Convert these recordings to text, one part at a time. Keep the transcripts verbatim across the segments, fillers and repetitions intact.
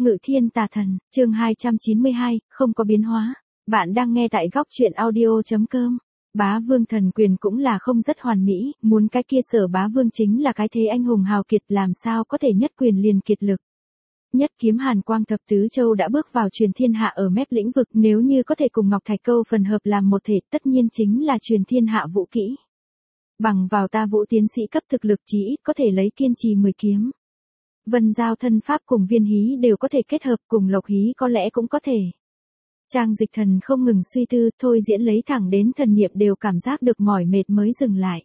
Ngự thiên tà thần, chương hai trăm chín mươi hai, không có biến hóa. Bạn đang nghe tại góc truyện audio.com. Bá vương thần quyền cũng là không rất hoàn mỹ, muốn cái kia Sở Bá Vương chính là cái thế anh hùng hào kiệt, làm sao có thể nhất quyền liền kiệt lực. Nhất kiếm hàn quang thập tứ châu đã bước vào truyền thiên hạ ở mép lĩnh vực, nếu như có thể cùng Ngọc Thạch Câu phần hợp làm một thể, tất nhiên chính là truyền thiên hạ vũ kỹ. Bằng vào ta Vũ tiến sĩ cấp thực lực chí ít có thể lấy kiên trì mười kiếm. Vân giao thân pháp cùng viên hí đều có thể kết hợp, cùng lộc hí có lẽ cũng có thể. Trang Dịch Thần không ngừng suy tư, thôi diễn lấy thẳng đến thần niệm đều cảm giác được mỏi mệt mới dừng lại.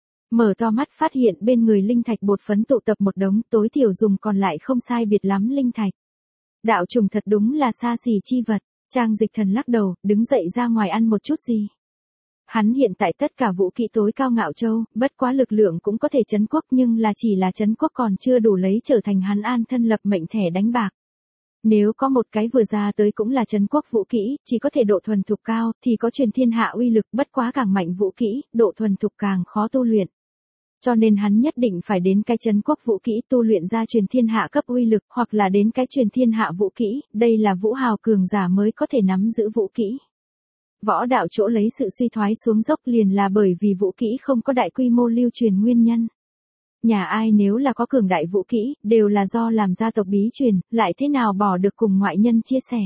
Mở to mắt phát hiện bên người linh thạch bột phấn tụ tập một đống, tối thiểu dùng còn lại không sai biệt lắm linh thạch. Đạo trùng thật đúng là xa xỉ chi vật. Trang Dịch Thần lắc đầu, đứng dậy ra ngoài ăn một chút gì. Hắn hiện tại tất cả vũ kỹ tối cao ngạo châu, bất quá lực lượng cũng có thể trấn quốc, nhưng là chỉ là trấn quốc còn chưa đủ lấy trở thành hắn an thân lập mệnh thẻ đánh bạc. Nếu có một cái vừa ra tới cũng là trấn quốc vũ kỹ, chỉ có thể độ thuần thục cao, thì có truyền thiên hạ uy lực, bất quá càng mạnh vũ kỹ, độ thuần thục càng khó tu luyện. Cho nên hắn nhất định phải đến cái trấn quốc vũ kỹ tu luyện ra truyền thiên hạ cấp uy lực, hoặc là đến cái truyền thiên hạ vũ kỹ, đây là vũ hào cường giả mới có thể nắm giữ vũ kỹ. Võ đạo chỗ lấy sự suy thoái xuống dốc liền là bởi vì vũ kỹ không có đại quy mô lưu truyền nguyên nhân. Nhà ai nếu là có cường đại vũ kỹ, đều là do làm gia tộc bí truyền, lại thế nào bỏ được cùng ngoại nhân chia sẻ.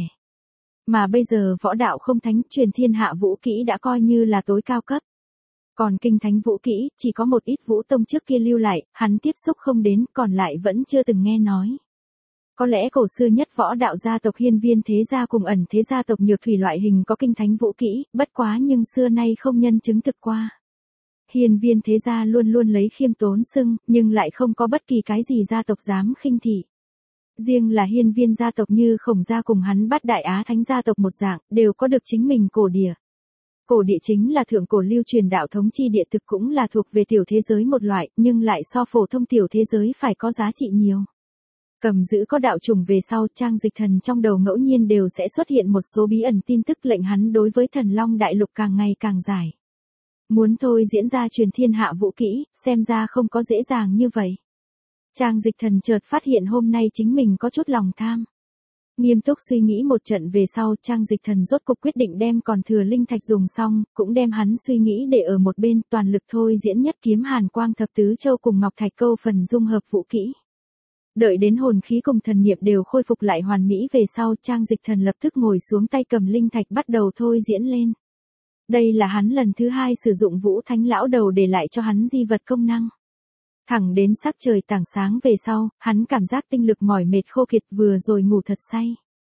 Mà bây giờ võ đạo không thánh, truyền thiên hạ vũ kỹ đã coi như là tối cao cấp. Còn kinh thánh vũ kỹ, chỉ có một ít vũ tông trước kia lưu lại, hắn tiếp xúc không đến, còn lại vẫn chưa từng nghe nói. Có lẽ cổ xưa nhất võ đạo gia tộc Hiên Viên thế gia cùng ẩn thế gia tộc Nhược Thủy loại hình có kinh thánh vũ kỹ, bất quá nhưng xưa nay không nhân chứng thực qua. Hiên Viên thế gia luôn luôn lấy khiêm tốn xưng, nhưng lại không có bất kỳ cái gì gia tộc dám khinh thị. Riêng là Hiên Viên gia tộc như Khổng gia cùng hắn Bát Đại Á Thánh gia tộc một dạng, đều có được chính mình cổ địa. Cổ địa chính là thượng cổ lưu truyền đạo thống chi địa, thực cũng là thuộc về tiểu thế giới một loại, nhưng lại so phổ thông tiểu thế giới phải có giá trị nhiều. Cầm giữ có đạo trùng về sau, Trang Dịch Thần trong đầu ngẫu nhiên đều sẽ xuất hiện một số bí ẩn tin tức lệnh hắn đối với Thần Long Đại Lục càng ngày càng giải. Muốn thôi diễn ra truyền thiên hạ vũ kỹ, xem ra không có dễ dàng như vậy. Trang Dịch Thần chợt phát hiện hôm nay chính mình có chút lòng tham. Nghiêm túc suy nghĩ một trận về sau, Trang Dịch Thần rốt cục quyết định đem còn thừa linh thạch dùng xong, cũng đem hắn suy nghĩ để ở một bên, toàn lực thôi diễn nhất kiếm hàn quang thập tứ châu cùng Ngọc Thạch Câu phần dung hợp vũ kỹ. Đợi đến hồn khí cùng thần niệm đều khôi phục lại hoàn mỹ về sau, Trang Dịch Thần lập tức ngồi xuống tay cầm linh thạch bắt đầu thôi diễn lên. Đây là hắn lần thứ hai sử dụng Vũ Thánh lão đầu để lại cho hắn di vật công năng. Thẳng đến sắc trời tảng sáng về sau, hắn cảm giác tinh lực mỏi mệt khô kiệt, vừa rồi ngủ thật say.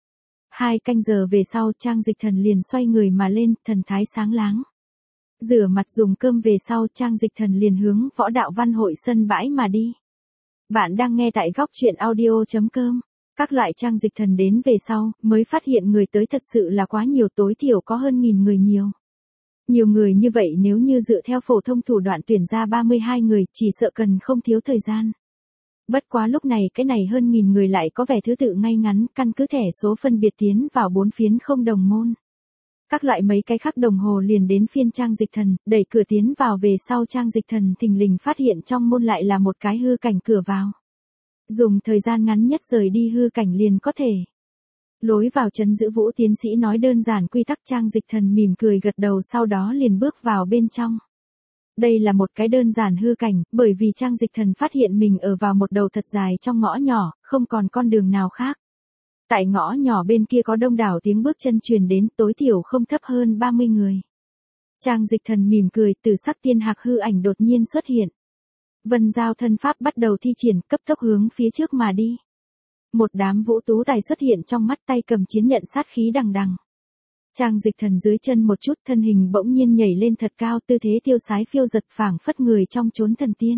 Hai canh giờ về sau, Trang Dịch Thần liền xoay người mà lên, thần thái sáng láng. Rửa mặt dùng cơm về sau, Trang Dịch Thần liền hướng Võ Đạo Văn Hội sân bãi mà đi. Bạn đang nghe tại góc truyện audio.com. Các loại Trang Dịch Thần đến về sau, mới phát hiện người tới thật sự là quá nhiều, tối thiểu có hơn nghìn người nhiều. Nhiều người như vậy nếu như dựa theo phổ thông thủ đoạn tuyển ra ba mươi hai người, chỉ sợ cần không thiếu thời gian. Bất quá lúc này cái này hơn nghìn người lại có vẻ thứ tự ngay ngắn, căn cứ thẻ số phân biệt tiến vào bốn phiến không đồng môn. Các loại mấy cái khắc đồng hồ liền đến phiên Trang Dịch Thần, đẩy cửa tiến vào về sau Trang Dịch Thần thình lình phát hiện trong môn lại là một cái hư cảnh cửa vào. Dùng thời gian ngắn nhất rời đi hư cảnh liền có thể. Lối vào trấn giữ Vũ tiến sĩ nói đơn giản quy tắc, Trang Dịch Thần mỉm cười gật đầu, sau đó liền bước vào bên trong. Đây là một cái đơn giản hư cảnh, bởi vì Trang Dịch Thần phát hiện mình ở vào một đầu thật dài trong ngõ nhỏ, không còn con đường nào khác. Tại ngõ nhỏ bên kia có đông đảo tiếng bước chân truyền đến, tối thiểu không thấp hơn ba mươi người. Trang Dịch Thần mỉm cười, từ sắc tiên hạc hư ảnh đột nhiên xuất hiện. Vân giao thân pháp bắt đầu thi triển, cấp tốc hướng phía trước mà đi. Một đám vũ tú tài xuất hiện trong mắt, tay cầm chiến nhận sát khí đằng đằng. Trang Dịch Thần dưới chân một chút, thân hình bỗng nhiên nhảy lên thật cao, tư thế tiêu sái phiêu giật, phảng phất người trong chốn thần tiên.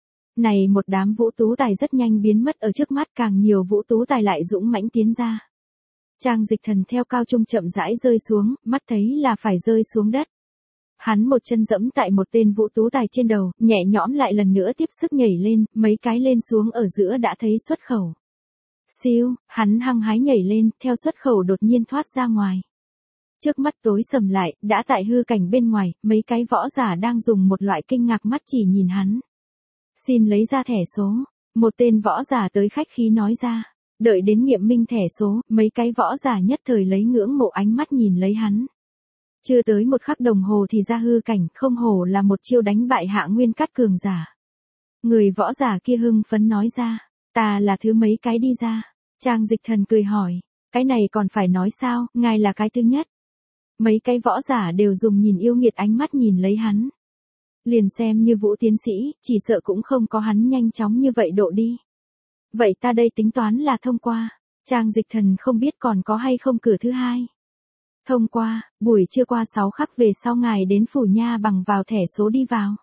Này một đám vũ tú tài rất nhanh biến mất ở trước mắt, càng nhiều vũ tú tài lại dũng mãnh tiến ra. Trang Dịch Thần theo cao trung chậm rãi rơi xuống, mắt thấy là phải rơi xuống đất. Hắn một chân dẫm tại một tên vũ tú tài trên đầu, nhẹ nhõm lại lần nữa tiếp sức nhảy lên, mấy cái lên xuống ở giữa đã thấy xuất khẩu. Siêu, hắn hăng hái nhảy lên, theo xuất khẩu đột nhiên thoát ra ngoài. Trước mắt tối sầm lại, đã tại hư cảnh bên ngoài, mấy cái võ giả đang dùng một loại kinh ngạc mắt chỉ nhìn hắn. Xin lấy ra thẻ số. Một tên võ giả tới khách khí nói ra. Đợi đến nghiệm minh thẻ số, mấy cái võ giả nhất thời lấy ngưỡng mộ ánh mắt nhìn lấy hắn. Chưa tới một khắc đồng hồ thì ra hư cảnh, không hổ là một chiêu đánh bại Hạ Nguyên Cát cường giả. Người võ giả kia hưng phấn nói ra, ta là thứ mấy cái đi ra. Trang Dịch Thần cười hỏi, cái này còn phải nói sao, ngài là cái thứ nhất. Mấy cái võ giả đều dùng nhìn yêu nghiệt ánh mắt nhìn lấy hắn. Liền xem như Vũ tiến sĩ, chỉ sợ cũng không có hắn nhanh chóng như vậy độ đi. Vậy ta đây tính toán là thông qua. Trang Dịch Thần không biết còn có hay không cửa thứ hai. Thông qua, buổi trưa qua sáu khắc về sau ngài đến phủ nha bằng vào thẻ số đi vào.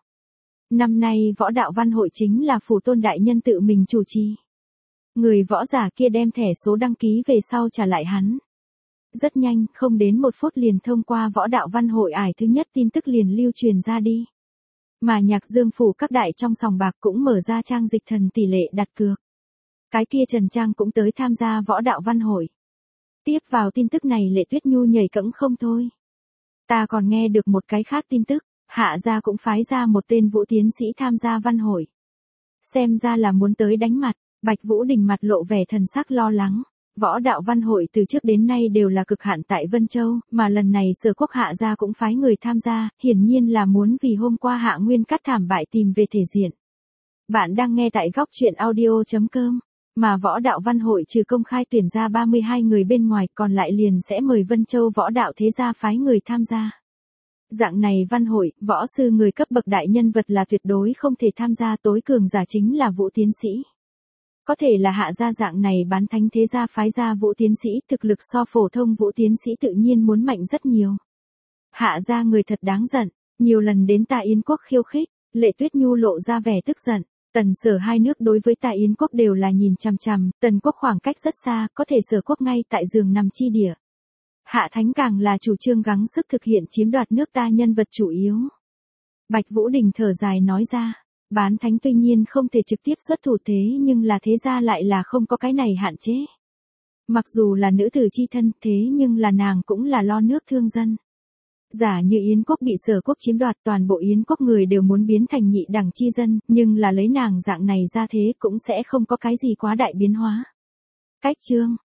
Năm nay võ đạo văn hội chính là phủ tôn đại nhân tự mình chủ trì. Người võ giả kia đem thẻ số đăng ký về sau trả lại hắn. Rất nhanh, không đến một phút liền thông qua võ đạo văn hội ải thứ nhất tin tức liền lưu truyền ra đi. Mà Nhạc Dương phủ các đại trong sòng bạc cũng mở ra Trang Dịch Thần tỷ lệ đặt cược. Cái kia Trần Trang cũng tới tham gia võ đạo văn hội. Tiếp vào tin tức này Lệ Tuyết Nhu nhảy cẫng không thôi. Ta còn nghe được một cái khác tin tức, Hạ gia cũng phái ra một tên Vũ tiến sĩ tham gia văn hội. Xem ra là muốn tới đánh mặt, Bạch Vũ Đình mặt lộ vẻ thần sắc lo lắng. Võ đạo văn hội từ trước đến nay đều là cực hạn tại Vân Châu, mà lần này Sở Quốc Hạ gia cũng phái người tham gia, hiển nhiên là muốn vì hôm qua Hạ Nguyên Cát thảm bại tìm về thể diện. Bạn đang nghe tại góc truyện audio chấm com. Mà võ đạo văn hội trừ công khai tuyển ra ba mươi hai người bên ngoài, còn lại liền sẽ mời Vân Châu võ đạo thế gia phái người tham gia. Dạng này văn hội, võ sư người cấp bậc đại nhân vật là tuyệt đối không thể tham gia, tối cường giả chính là Vũ tiến sĩ. Có thể là Hạ gia dạng này bán thánh thế gia phái ra Vũ tiến sĩ, thực lực so phổ thông Vũ tiến sĩ tự nhiên muốn mạnh rất nhiều. Hạ gia người thật đáng giận, nhiều lần đến Tạ Yến quốc khiêu khích, Lệ Tuyết Nhu lộ ra vẻ tức giận. Tần Sở hai nước đối với Tạ Yến quốc đều là nhìn chằm chằm, Tần quốc khoảng cách rất xa, có thể Sở quốc ngay tại giường nằm chi địa. Hạ Thánh càng là chủ trương gắng sức thực hiện chiếm đoạt nước ta nhân vật chủ yếu. Bạch Vũ Đình thở dài nói ra, bán thánh tuy nhiên không thể trực tiếp xuất thủ thế nhưng là thế gia lại là không có cái này hạn chế. Mặc dù là nữ tử chi thân thế nhưng là nàng cũng là lo nước thương dân. Giả như Yến quốc bị Sở quốc chiếm đoạt, toàn bộ Yến quốc người đều muốn biến thành nhị đẳng chi dân, nhưng là lấy nàng dạng này ra thế cũng sẽ không có cái gì quá đại biến hóa. Cách chương